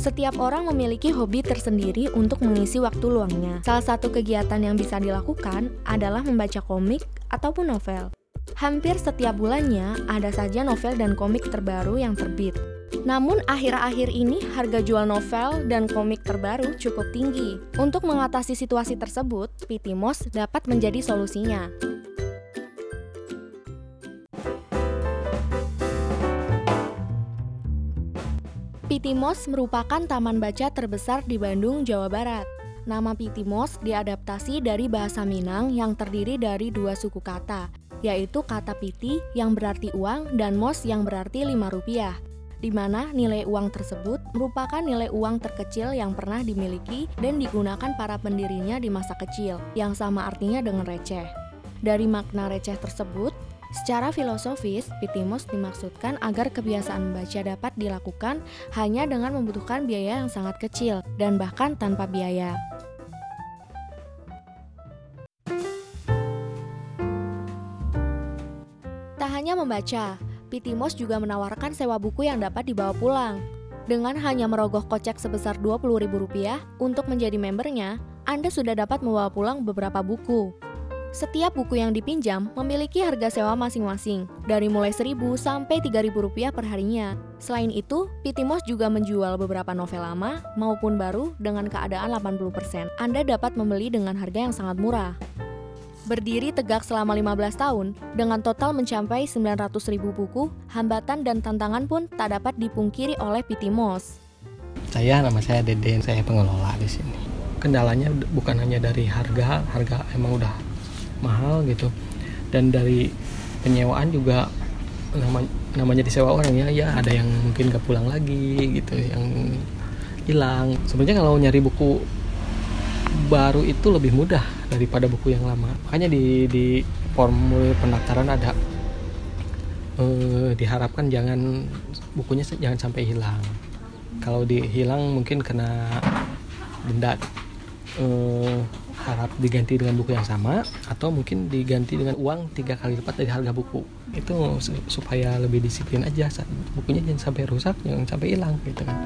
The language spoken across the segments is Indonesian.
Setiap orang memiliki hobi tersendiri untuk mengisi waktu luangnya. Salah satu kegiatan yang bisa dilakukan adalah membaca komik ataupun novel. Hampir setiap bulannya ada saja novel dan komik terbaru yang terbit. Namun akhir-akhir ini harga jual novel dan komik terbaru cukup tinggi. Untuk mengatasi situasi tersebut, Pitimos dapat menjadi solusinya. Pitimos merupakan taman baca terbesar di Bandung, Jawa Barat. Nama Pitimos diadaptasi dari bahasa Minang yang terdiri dari dua suku kata, yaitu kata piti yang berarti uang dan mos yang berarti Rp5, di mana nilai uang tersebut merupakan nilai uang terkecil yang pernah dimiliki dan digunakan para pendirinya di masa kecil, yang sama artinya dengan receh. Dari makna receh tersebut, secara filosofis, Pitimos dimaksudkan agar kebiasaan membaca dapat dilakukan hanya dengan membutuhkan biaya yang sangat kecil dan bahkan tanpa biaya. Tak hanya membaca, Pitimos juga menawarkan sewa buku yang dapat dibawa pulang. Dengan hanya merogoh kocek sebesar Rp20.000 untuk menjadi membernya, Anda sudah dapat membawa pulang beberapa buku. Setiap buku yang dipinjam memiliki harga sewa masing-masing, dari mulai Rp1.000 sampai Rp3.000 per harinya. Selain itu, Pitimos juga menjual beberapa novel lama maupun baru dengan keadaan 80%. Anda dapat membeli dengan harga yang sangat murah. Berdiri tegak selama 15 tahun, dengan total mencapai 900.000 buku, hambatan dan tantangan pun tak dapat dipungkiri oleh Pitimos. Nama saya Deden, saya pengelola di sini. Kendalanya bukan hanya dari harga emang udah mahal gitu, dan dari penyewaan juga namanya disewa orang ya ada yang mungkin gak pulang lagi gitu, yang hilang. Sebenarnya kalau nyari buku baru itu lebih mudah daripada buku yang lama, makanya di formulir pendaftaran ada diharapkan bukunya jangan sampai hilang. Kalau hilang mungkin kena denda, harap diganti dengan buku yang sama atau mungkin diganti dengan uang 3 kali lipat dari harga buku. Itu supaya lebih disiplin aja, bukunya jangan sampai rusak, jangan sampai hilang gitu kan.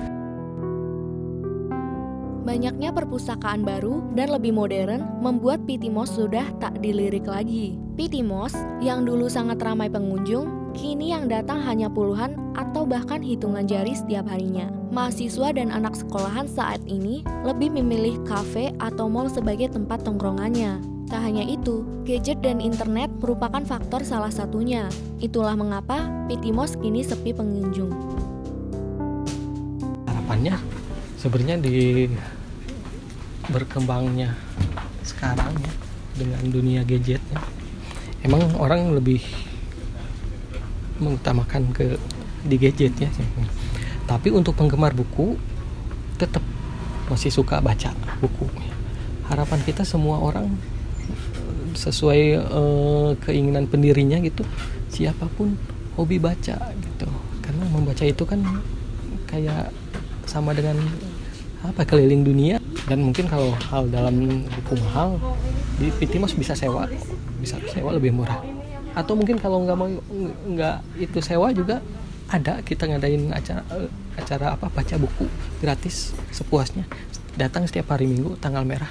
Banyaknya perpustakaan baru dan lebih modern membuat Pitimos sudah tak dilirik lagi. Pitimos yang dulu sangat ramai pengunjung, kini yang datang hanya puluhan atau bahkan hitungan jari setiap harinya. Mahasiswa dan anak sekolahan saat ini lebih memilih kafe atau mal sebagai tempat tongkrongannya. Tak hanya itu, gadget dan internet merupakan faktor salah satunya. Itulah mengapa Pitimos kini sepi pengunjung. Harapannya sebenarnya di berkembangnya sekarang ya, dengan dunia gadgetnya, emang orang lebih mengutamakan di gadgetnya sih. Tapi untuk penggemar buku tetap masih suka baca buku. Harapan kita semua orang sesuai keinginan pendirinya gitu, siapapun hobi baca gitu, karena membaca itu kan kayak sama dengan keliling dunia. Dan mungkin kalau hal dalam buku mahal di Pitimos bisa sewa lebih murah. Atau mungkin kalau nggak itu sewa juga ada, kita ngadain acara baca buku gratis sepuasnya. Datang setiap hari Minggu tanggal merah.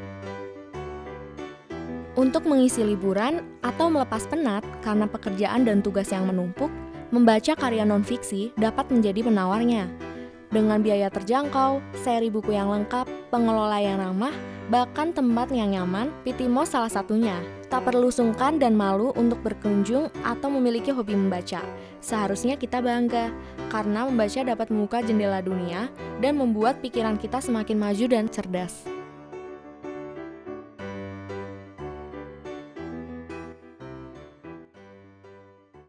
Untuk mengisi liburan atau melepas penat karena pekerjaan dan tugas yang menumpuk, membaca karya non-fiksi dapat menjadi penawarnya. Dengan biaya terjangkau, seri buku yang lengkap, pengelola yang ramah, bahkan tempat yang nyaman, Pitimos salah satunya. Tak perlu sungkan dan malu untuk berkunjung atau memiliki hobi membaca. Seharusnya kita bangga, karena membaca dapat membuka jendela dunia dan membuat pikiran kita semakin maju dan cerdas.